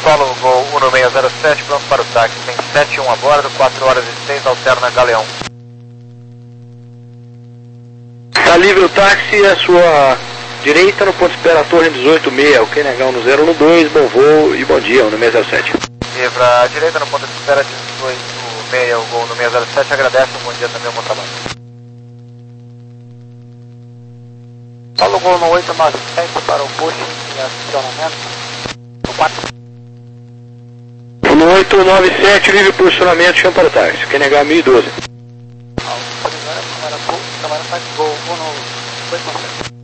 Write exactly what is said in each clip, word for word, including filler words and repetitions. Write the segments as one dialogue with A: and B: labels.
A: Solo Gol um seis zero sete, pronto para o táxi. Tem sete um a bordo, quatro horas e seis, alterna Galeão.
B: Está livre o táxi, a sua direita no ponto de espera Torre dezoito seis, o Q N H um zero um dois, bom voo e bom dia, um seis zero sete.
A: Livre a direita no ponto de espera dezoito seis, o Gol no seis zero sete, agradece, um bom dia também, um bom trabalho. Solo Gol no oito nove sete para o push e acionamento. No quatro.
B: No oito nove sete, livre posicionamento, chama para o táxi, Q N H mil e doze.
A: Autorizar, câmera Gol, câmera táxi Gol um no oito nove sete.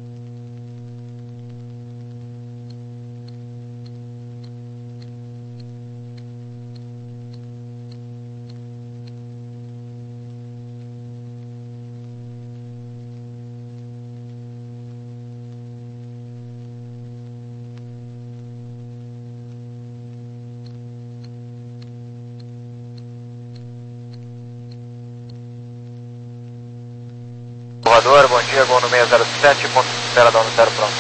A: Salvador, bom dia, Gol no seis zero sete, ponto de espera da um zero pronto.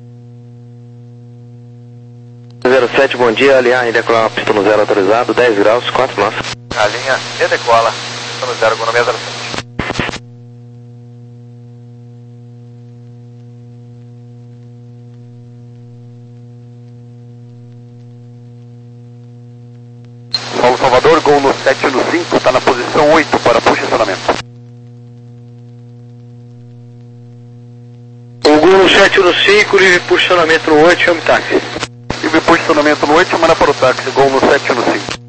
B: zero sete, bom dia, alinhar e decolar uma pista no zero autorizado, dez graus, quatro nós.
A: A linha e decola, pista no zero, Gol no seis zero sete.
C: Paulo Salvador, Gol no sete um cinco, está na posição oito para push acionamento.
B: O Gol no sete um cinco, livre posicionamento no oito, chama o táxi.
C: Livre posicionamento no oito, manda para o táxi, Gol no sete um cinco.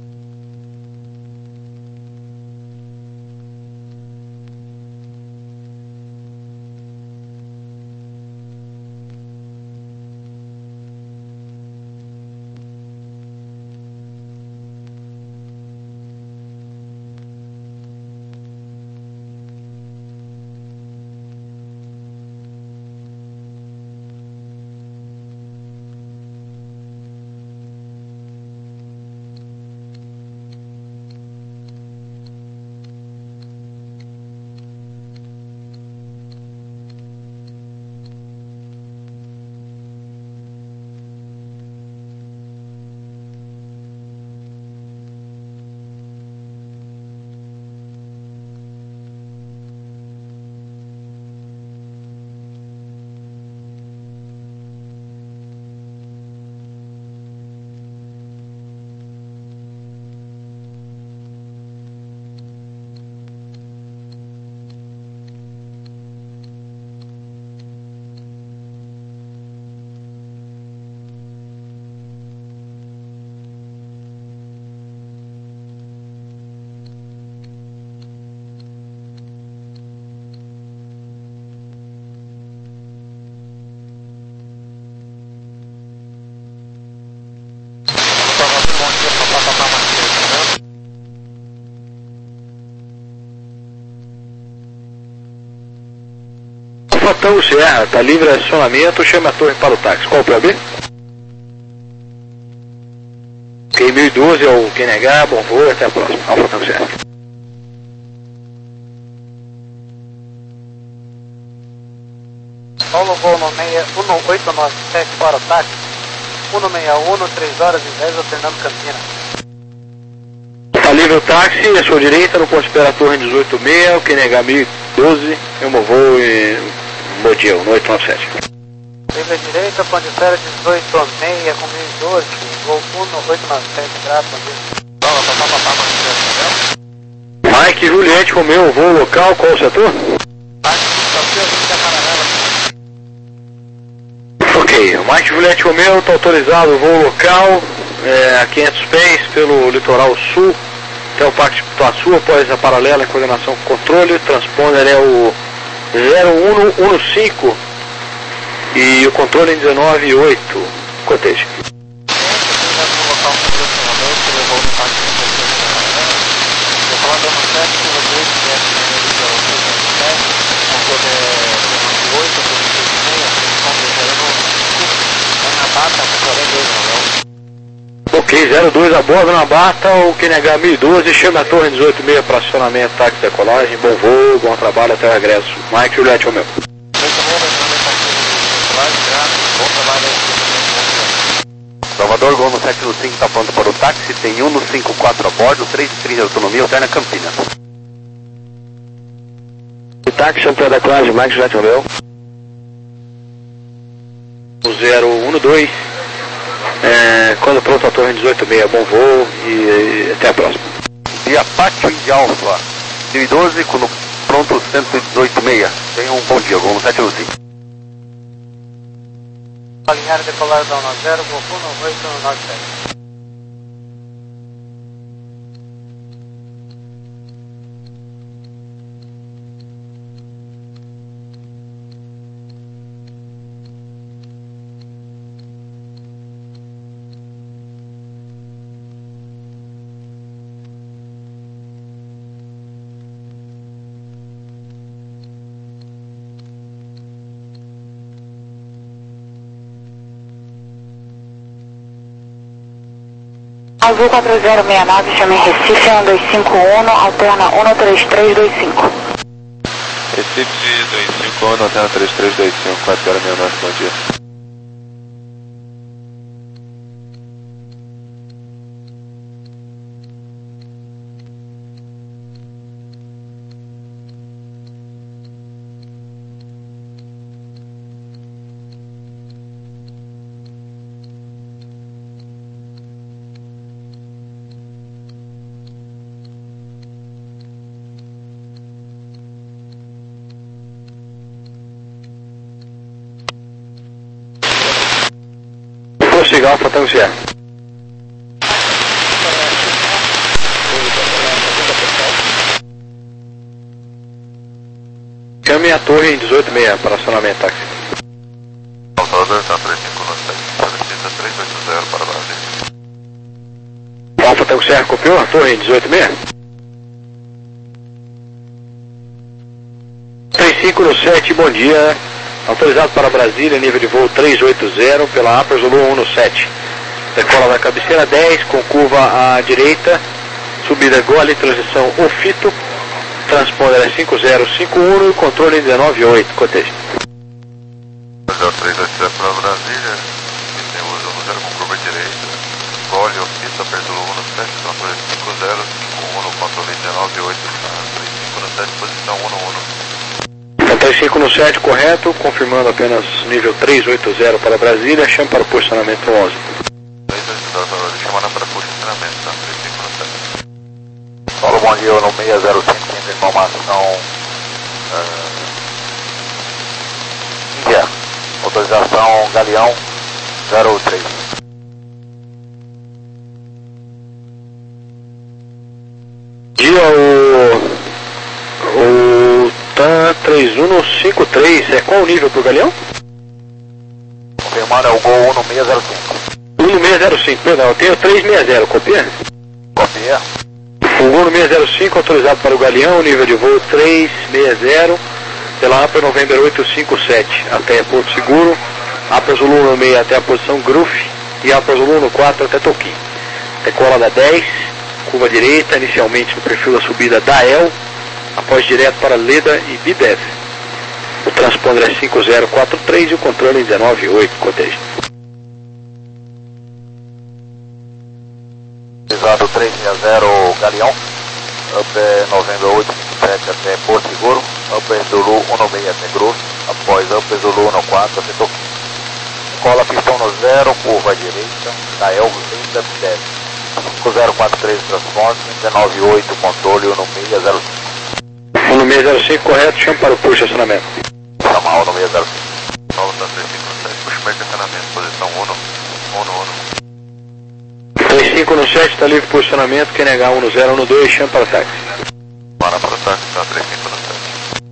B: Fatão Serra, está livre acionamento, chama a torre para o táxi. Qual o P B? Ok, mil e doze é o Q N H, bom voo, até a próxima. Alfa Fatão Serra.
A: Paulo Gol no oito nove sete para o táxi. um seis um, três horas e dez, alternando Campina.
B: Está livre o táxi, à sua direita, no ponto de espera Torre dezoito seis, o Q N H mil e doze, eu me vou e bom dia, no oito nove sete.
A: Livre à direita, ponto de espera dezoito seis, com mil e doze, Gol um no oito nove sete, graças a Deus.
B: Mike Juliette Romeu, voo local, qual o setor? Ok, o Mike Juliette Romeu está autorizado o voo local é, a quinhentos pés pelo litoral sul até o Parque de Pituaçu, após a paralela em coordenação com controle. O transponder é o zero um um cinco e o controle em dezenove oito. Coteja. Ok, zero dois a bordo na Bata, o Q N H mil e doze, chama a torre dezoito seis para acionamento, táxi, decolagem, bom voo, bom trabalho, até o regresso. Mike Juliette Romeu.
C: Salvador, Gol no sete no cinco, está pronto para o táxi, tem um no cinco quatro a bordo, três e trinta de autonomia, alterna Campinas.
B: O táxi, Antônio da Classe, Mike Juliette Romeu. O zero um dois, é, quando pronto a torre dezoito seis, bom voo e, e até a próxima.
C: Via Pátio de Alfa, mil e doze, quando pronto cento e dezoito seis, tenha um bom dia, Gol no sete no cinco.
A: Alinhar decolar da um zero, Golfo no oito nove sete.
D: Azul quatro zero seis nove, chame Recife um dois cinco um, alterna um três três dois cinco.
E: Recife dois cinco um, alterna três três dois cinco, quatro zero seis nove, bom dia.
B: Prossiga, Alfa Tango Sierra. Chame a torre em dezoito seis para acionamento táxi.
E: Salvador, está três cinco um sete, solicita três oito zero para Brasília.
B: Alfa Tango Sierra, copiou a torre em dezoito seis? três cinco no sete, bom dia. Autorizado para Brasília, nível de voo trezentos e oitenta pela APA Zulu um no sete. Decola da cabeceira dez, com curva à direita, subida Gole, transição Ofito, transponder é cinco zero cinco um e controle dezenove oito, cotejo.
E: três oito zero para Brasília, e tem o Zulu zero com curva à direita, Gole, Ofito, APA Zulu um no sete, controle cinco zero cinco um, controle dezenove oito, três cinco no sete, posição um no um.
B: três cinco no sete, correto, confirmando apenas nível trezentos e oitenta para Brasília, chame para o posicionamento onze.
E: três oito zero, chamando para posicionamento, tá? três cinco no sete.
C: Paulo, bom dia, no seis zero cinco, tem informação uh, Índia, autorização Galeão zero três.
B: Dia o... o TAM três um cinco três, é qual o nível para o Galeão?
C: Confirmando é o Gol um no seis zero cinco.
B: um no seis zero cinco, perdão, eu tenho trezentos e sessenta, copia?
C: Copia.
B: O um no seis zero cinco, autorizado para o Galeão, nível de voo trezentos e sessenta, pela APA November oito cinco sete, até Porto Seguro, APA Zulu um no seis até a posição Gruf e APA Zulu um no quatro até Toquim. Decola da dez, curva direita, inicialmente no perfil da subida da E L, após direto para Leda e Bidev. O transponder é cinco zero quatro três e o controle é dezenove oito, cotejo.
C: Autorizado três seis zero Galeão, Upper November oito cinco sete até Porto Seguro, Upper Zulu um no seis até Grove, após Upper Zulu um no quatro até Toquim. Cola pistão no zero, curva à direita, da Elvo Leda Bidev. cinco zero quatro três transponder, dezenove oito controle um no seis zero cinco.
B: um no seis zero cinco, correto, chame para o push de estacionamento.
C: Ramal no seis zero cinco.
E: Paulo, está três cinco no sete, puxa para estacionamento, posição um no um no um.
B: três cinco no sete, está livre posicionamento, quem negar um no zero, um no dois, chame para o táxi.
E: Para para o táxi, está três cinco no sete.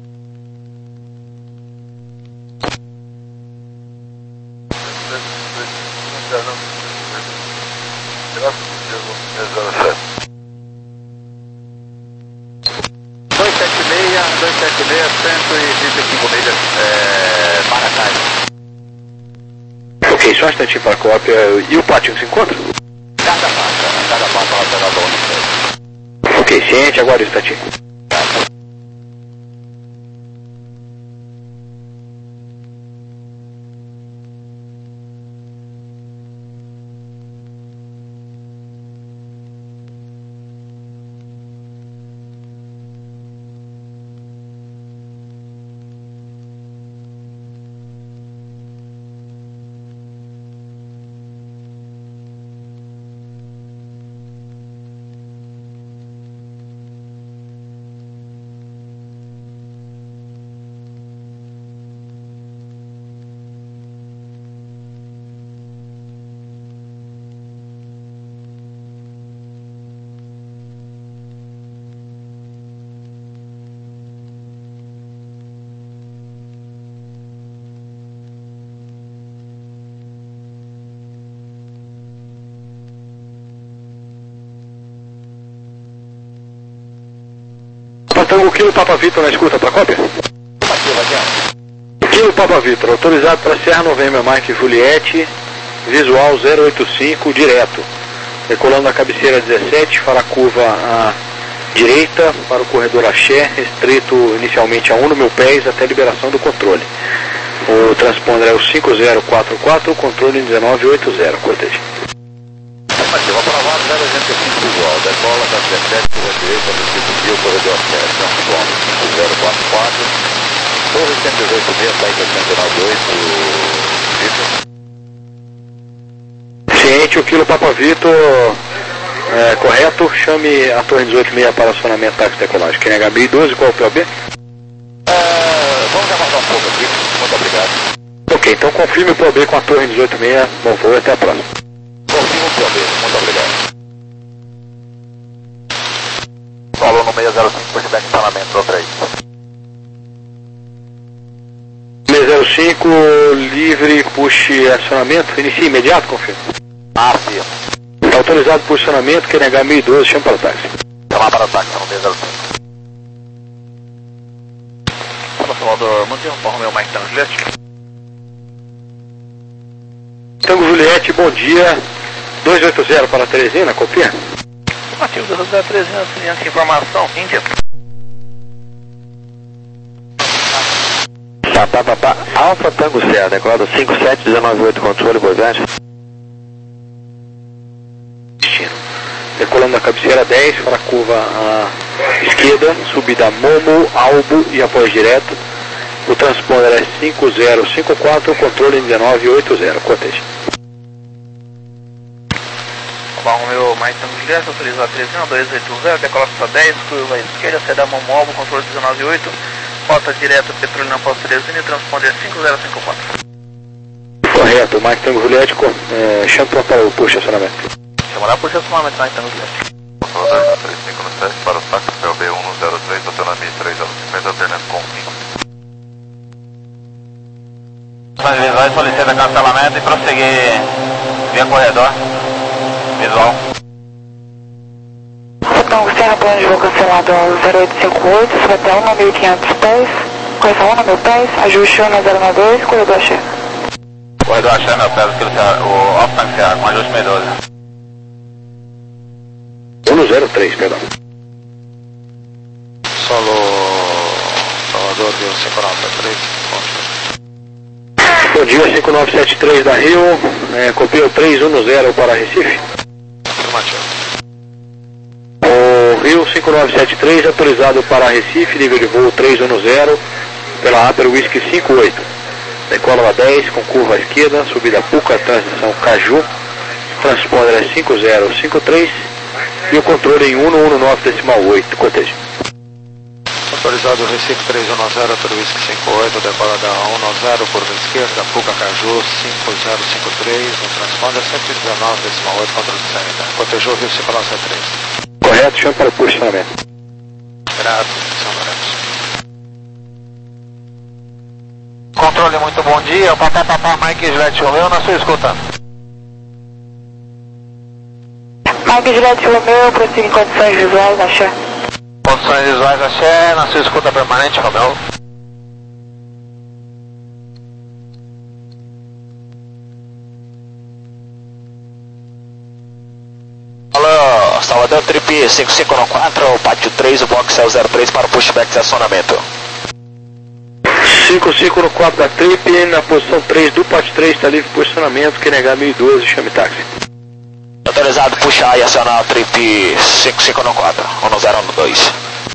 C: dois sete seis, dois sete seis, cento e trinta e cinco milhas, é, Maracai.
B: Ok, só um instantinho para a cópia. E o Platinum se encontra?
C: Cada pata, cada pata ela pega a dona.
B: Ok, ciente, agora o instantinho. Tango Kilo Papa Vitor na escuta para cópia. Kilo Papa Vitor, autorizado para Serra Novembro Mike Juliette, visual zero oito cinco, direto. Decolando a cabeceira dezessete, para a curva à direita, para o corredor Axé, restrito inicialmente a um mil pés até a liberação do controle. O transponder é o cinco zero quatro quatro, controle dezenove oitenta, cortejo.
C: Afirmativa, aprovado, zero oitenta e cinco visual, decola da dezessete, curva direita, restrito o corredor Axé, cinco zero quatro quatro, torre cento e dezoito meia, saída cento e noventa e oito, Vitor.
B: Ciente, o Kilo Papa Vitor, é, correto, chame a torre dezoito meia para acionamento táxi decolagem. Q N H mil e doze, qual é o P O B?
C: É, vamos aguardar um pouco aqui, muito obrigado.
B: Ok, então confirme o P O B com a torre dezoito meia, bom voo, até a próxima.
C: Confirme o P O B, muito obrigado. Falou no seis zero cinco, pushback acionamento, zero três.
B: seis zero cinco, livre, push acionamento, inicie imediato, confirme.
C: Ah, sim.
B: Está autorizado posicionamento, Q N H mil e doze, chama para o táxi.
C: Chamar para o táxi, no seis zero cinco. Fala, Salvador, mantenha um porro meu Mike Tango Juliette.
B: Tango Juliette, bom dia. dois oito zero para Teresina, copia?
C: Ativo dois oito zero Teresina, seguinte informação, Índia.
B: Tá, tá, tá, tá. Alfa Tango Serra, decolado cinco sete um nove oito, controle, boa viagem. Decolando a cabeceira dez para a curva à esquerda, subida Momo, Albo e após direto. O transponder é cinco zero cinco quatro, controle dezenove oitenta, cortejo.
C: Bom, meu mais Tango Juliette, autorizado Teresina, dois oito zero, decola para dez, curva à esquerda, saída Momo, Albo, controle dezenove oito, rota direto, petróleo na Posto Teresina e transponder cinco zero cinco quatro.
B: Correto, Mike Tango Juliette, é, chama para o push acionamento.
C: Chamará por acionamento na Tango Juliette.
E: Controle três cinco no sete para o táxi P O B um zero três, autonomia três zero cinquenta, alternando com cinco.
C: Visuais solicita cancelamento e prosseguir via corredor. Visual.
D: Tango Serra, plano de voo cancelado zero oito cinco oito, sobe até um mil e quinhentos pés, correção um mil pés, ajuste um zero nove dois, corredor Axé.
C: Corredor Axé, meu peso, o Alfa Tango Serra, com ajuste seis doze.
B: um zero três, perdão.
C: Solo Salvador, Rio cinco nove sete três.
B: Bom dia, cinco nove sete três da Rio, é, copia o três um zero para Recife.
C: Afirmativo.
B: O Rio cinco nove sete três, autorizado para Recife, nível de voo três um zero, pela Aper Whisky cinco oito. Decola a dez, com curva à esquerda, subida Puca, transição Caju, transponder é cinco zero cinco três e o controle em um um nove decimal oito, cortejo.
C: Autorizado Recife três um zero, Aper Whisky cinco oito, decola da um zero, curva esquerda, Puca Caju cinco zero cinco três, no transponder cento e dezenove decimal oito, controle de saída. Cotejou Rio cinco nove sete três.
B: Correto, chama para o posicionamento.
C: Graças, São Lourenço. Controle, muito bom dia. Papá, papá, Mike Juliette Romeu, na sua escuta.
D: Mike Juliette Romeu, prossiga em condições visuais, Axé.
C: Condições visuais, Axé, na sua escuta permanente, Romeu. Alô, Salvador Trip cinco cinco quatro, pátio três, o box é o zero três para o pushback de acionamento.
B: cinco cinco no quatro da Trip, na posição três do pátio três, está livre posicionamento, Q N H mil e doze, chame táxi.
C: Autorizado puxar e acionar a Trip cinco cinco quatro, um zero um dois.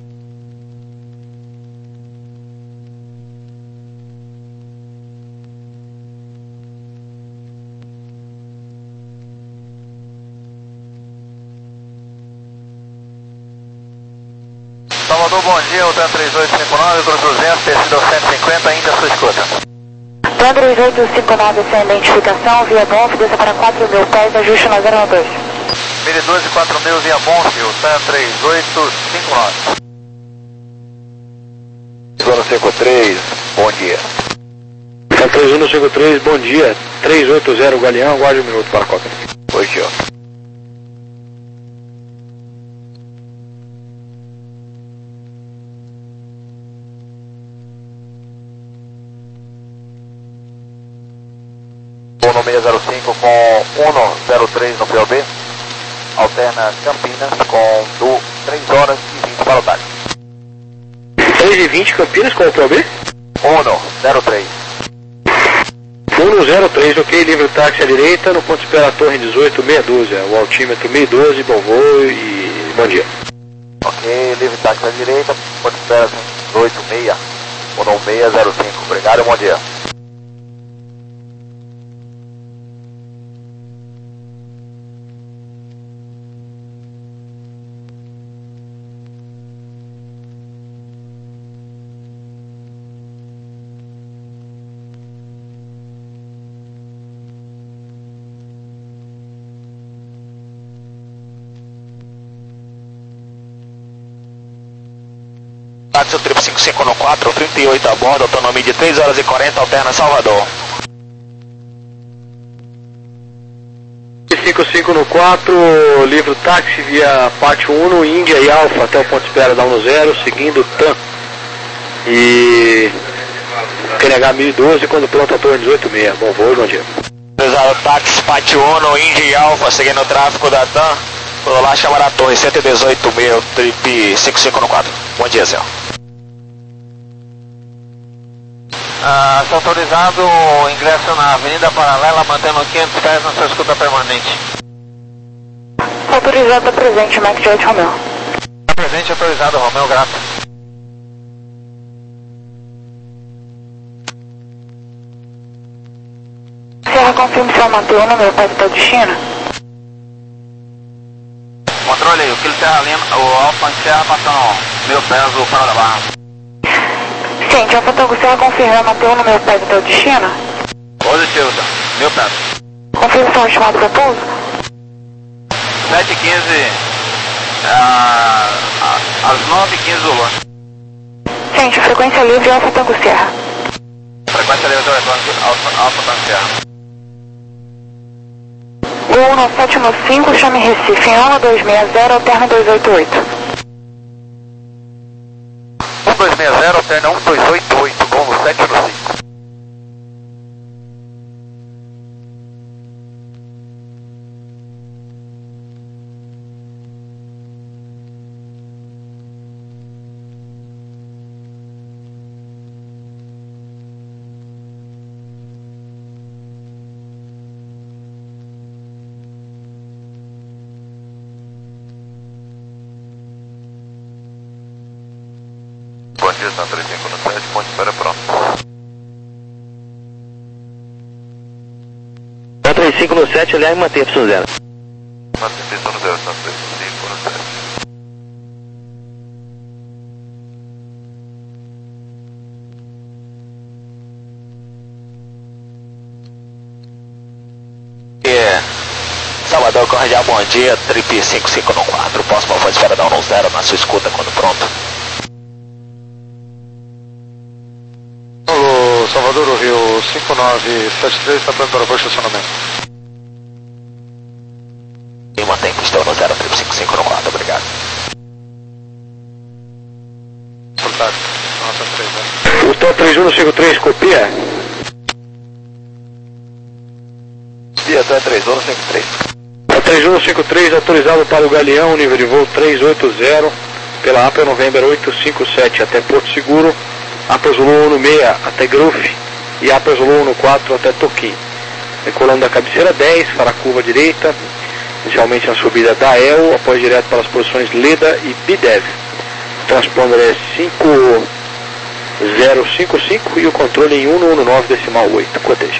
C: Salvador, bom dia, o TAN três oito cinco nove, Cruz duzentos, descido cento e cinquenta, ainda a sua escuta.
D: TAN três oito cinco nove sem identificação, via Bonf, desça para quatro mil pés, ajuste no zero dois.
C: mil e doze, quatro mil via Bonf, o TAN três oito cinco nove. Zona cinco três, bom dia.
B: TAN três um cinco três, bom dia, três oito zero Galeão, aguarde um minuto para a cópia.
C: Oi, tio. seis zero cinco com um zero três no P O B. Alterna Campinas com do três horas e vinte para o táxi.
B: três e vinte Campinas com o P O B?
C: um zero três.
B: um zero três, ok, livre táxi à direita, no ponto de espera Torre dezoito, meia dúzia, o altímetro meia dúzia, bom voo e bom dia.
C: Ok, livre táxi à direita, ponto de espera dezoito, meia, um seis zero cinco, obrigado e bom dia.
F: Táxi triplo cinco cinco no quatro, trinta e oito a bordo, autonomia de três horas e quarenta, alterna Salvador.
B: cinco cinco no quatro, livre táxi via Pátio um, Índia e Alfa até o ponto de espera da um zero, seguindo o T A M. E Q N H mil e doze, quando pronto a Torre dezoito, meia. Bom voo e bom dia.
F: Autorizado táxi Pátio um, Índia e Alfa, seguindo o tráfego da T A M. Vou lá chamar a Torre cento e dezoito, meia, trip cinco cinco no quatro. Bom dia, Zé.
A: Ah, está autorizado o ingresso na Avenida Paralela, mantendo quinhentos pés na sua escuta permanente.
D: Autorizado presente, Mac Jet Romeo.
A: Presente, autorizado, Romeo, grato.
D: Serra, confirme se vai manter o número para o destino.
A: Controle aí, o Kilo Serra Lima, o Alfa Serra passando mil pés do Faro da Barra.
D: Gente, Alfa Tango Serra, confirma manter o número para o destino.
A: Positivo, tá? Mil pés.
D: Confirmação estimada para pouso.
A: sete e quinze, ah, às nove e quinze do Lula.
D: Gente, frequência livre, Alfa Tango Serra.
A: Frequência livre do eletrônico, Alfa, Alfa Tango Serra.
D: Voo nove sete um cinco, chame Recife, em um dois seis zero, alterna dois oito oito.
C: um dois seis zero, alterna um dois oito oito, Golo sete um cinco.
E: Bom dia, Santa três cinco no sete, ponto de espera pronto.
B: Santa três cinco no sete, aliás, mantém Y zero.
E: Mantém Y zero, Santa três cinco no sete.
F: É, Salvador, Correia, bom dia, trip cinco cinco no quatro, próximo voz para dar um zero na sua escuta quando pronto.
B: Alô, Salvador, o Rio cinco nove sete três, está pronto para o estacionamento.
F: E mantém pistão no zero, trip cinco cinco no quatro, obrigado.
B: Portanto, nossa três, né? O T A três um cinco três, copia?
C: Dia três um cinco três.
B: T A três um cinco três, autorizado para o Galeão, nível de voo três oito zero, pela Apple November oito cinco sete até Porto Seguro, Apple Zulu um seis até Gruf e Apple Zulu um quatro até Toquim. Decolando da cabeceira dez para a curva direita, inicialmente na subida da E L, após direto para as posições Leda e Bidev. O transponder é cinco zero cinco cinco e o controle em cento e dezenove decimal oito. Coteja.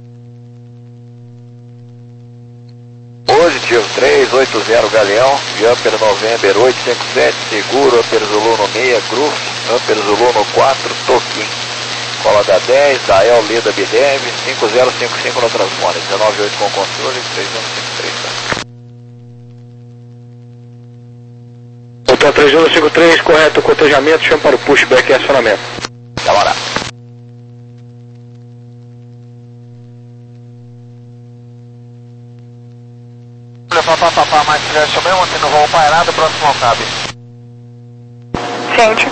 C: Positivo, três oito zero Galeão, Jumper November oito cinco sete, seguro, Upper Zulu no seis, Groove, Upper Zulu no quatro, Toquim. Cola da dez, da E L, Leda, Bidev, cinco zero cinco cinco no transponder, dezenove oito com controle, três um cinco três, tá?
B: T A três um cinco três, correto, cotejamento, chama para o pushback e acionamento.
F: Da hora.
A: Papá, papá, mais tiver chamei ontem no voo pairado, próximo ao cabe.
D: Gente.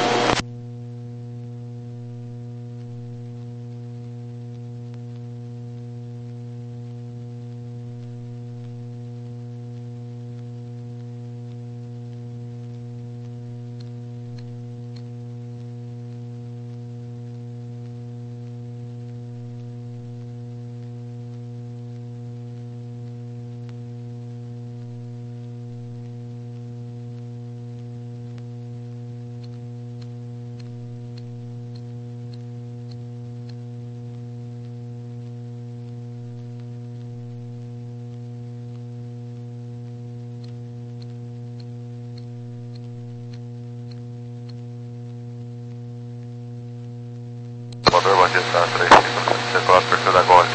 E: Cláudia, tá três cinco nove sete, circular perfil da Gole.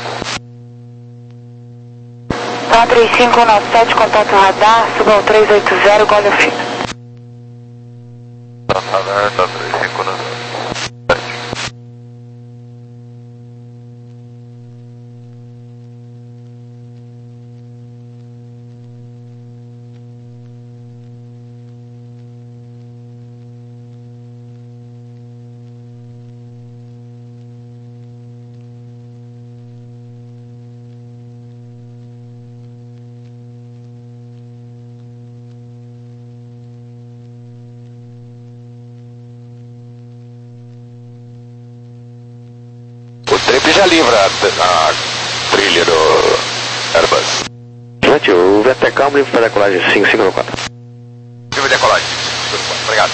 D: Tá três cinco nove sete, contato radar, suba ao três oito zero, Gole Fio.
E: Tá radar, tá três cinco nove sete.
F: O trip já livra a, a trilha do Airbus.
B: Gente, o V T K livre para decolagem cinco cinco quatro.
F: Livre de decolagem. Obrigado.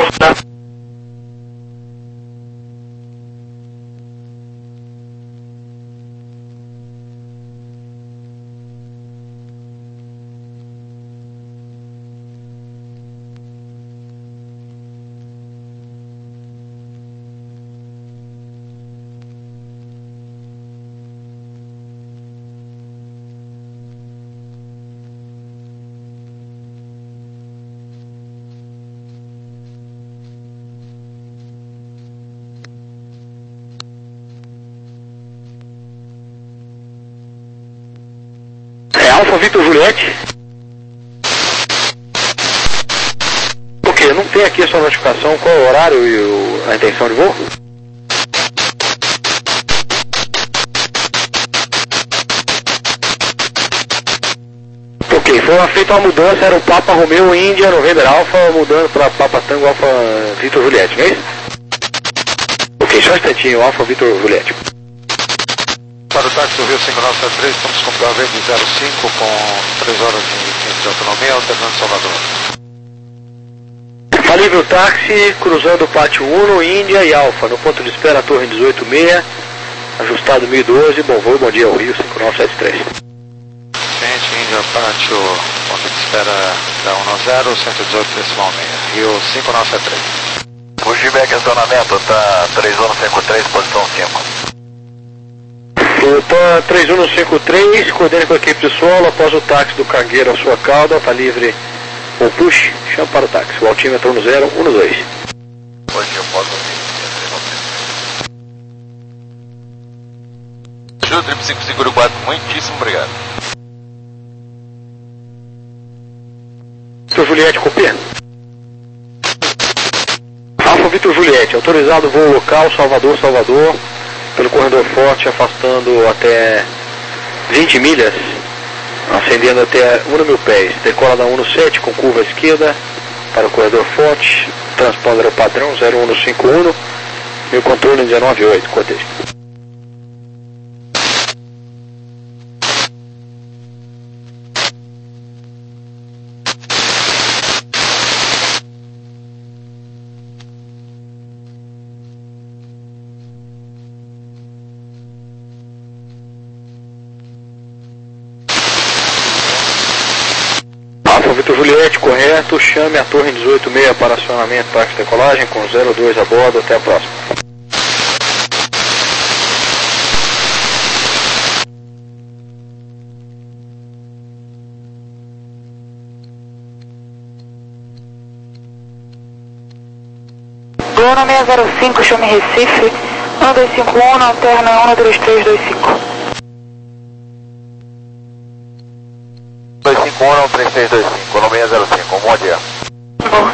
B: É Alfa Victor Juliette. Ok, não tem aqui a sua notificação, qual é o horário e o, a intenção de voo? Ok, foi feita uma mudança, era o Papa Romeo Índia November Alpha, mudando para Papa Tango Alfa Victor Juliette, não é isso? Ok, só um instantinho, Alfa Victor Juliette.
G: Para o táxi do Rio cinco nove sete três, estamos com K V de zero cinco com três horas e quinze de autonomia, alternando Salvador.
B: Falível táxi, cruzando o pátio Uno, Índia e Alfa, no ponto de espera Torre dezoito seis, ajustado mil e doze, bom voo, bom dia ao Rio cinco nove sete três.
G: Gente, Índia, pátio, ponto de espera da um zero, cento e dezoito decimal seis, Rio cinco nove sete três.
C: Pushback acionamento, tá três um cinco três, posição cinco.
B: Tá três um cinco três, coordene com a equipe de solo, após o táxi do Cangueiro à sua cauda, está livre ou push, chama para o táxi, o altímetro um zero um dois.
C: Hoje eu posso
E: Ju, trip cinco cinco quatro, muitíssimo obrigado.
B: Vitor Juliette, copia. Alfa Vitor Juliette, autorizado voo local, Salvador, Salvador, pelo corredor forte, afastando até vinte milhas, ascendendo até um mil pés. Decola da um sete com curva à esquerda para o corredor forte, transponder ao padrão zero um cinco um e o controle dezenove oito, cortejo. Vitor Juliette, correto, chame a torre dezoito seis para acionamento táxi de decolagem com zero dois a bordo, até a próxima.
D: Bruno seis zero cinco, chame Recife, um dois cinco um, alterna um três três dois cinco.
C: dois cinco um, três três dois cinco, no seis zero cinco, bom dia.
D: Boa.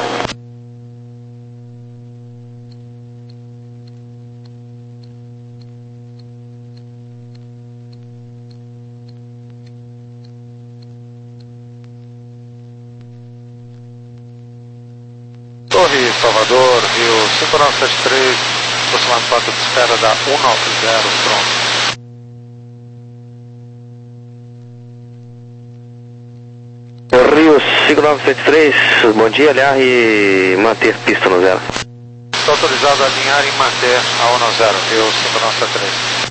G: Torre Salvador, Rio cinco nove sete três, aproximando ponto de espera da um zero, pronto.
B: Rio cinco nove sete três, bom dia, alinhar e manter pista no zero.
G: Está autorizado a alinhar e manter a um zero, Rio cinco nove sete três.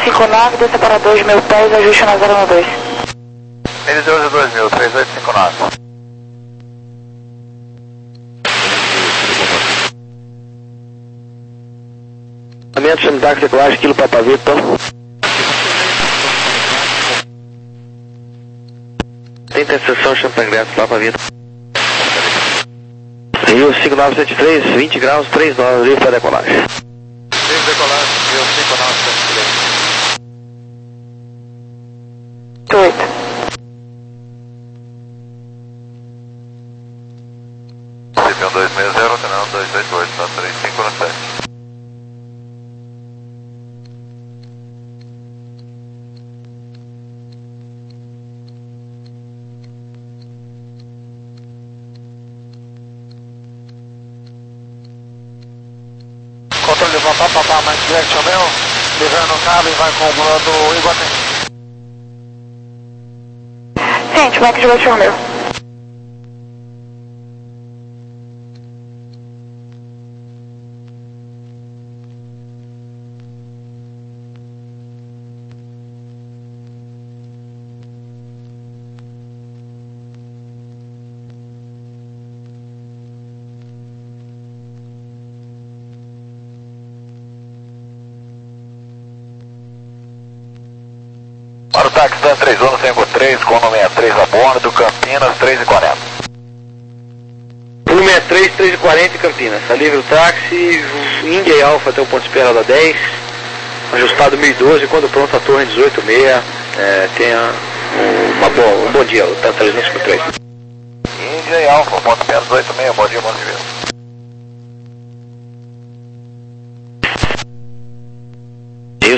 D: cinco nove, desça para dois mil pés, ajuste na zero um dois.
C: Ele doze dois mil, três oito cinco nove.
B: Aumento, chame táxi, decolagem, quilo Papa Vitor. Tem interseção, chame Tangreto, Papa Vitor. Rio cinco nove sete três, vinte graus, três nove, livre para decolagem.
G: Livre decolagem, Rio cinco nove sete três.
D: oito.
E: C P um dois seis zero, alternando dois oito oito, tá três cinco no sete.
G: Controle levantar, papá, mais direction meu, livrando o cabo e vai com o do Iguatemi.
D: Gente, Max Direction meu.
C: Para o táxi Dan três um cinco três, com o sessenta e três a bordo, Campinas três e quarenta.
B: um sessenta e três, três e quarenta em Campinas. Está livre o táxi, Índia e Alfa até o ponto de espera da dez. Ajustado mil e doze, quando pronto a torre dezoito seis. É, tenha uma boa, um bom dia, o três um cinco três.
C: Índia e Alfa, ponto de espera dezoito seis, bom dia, bom dia.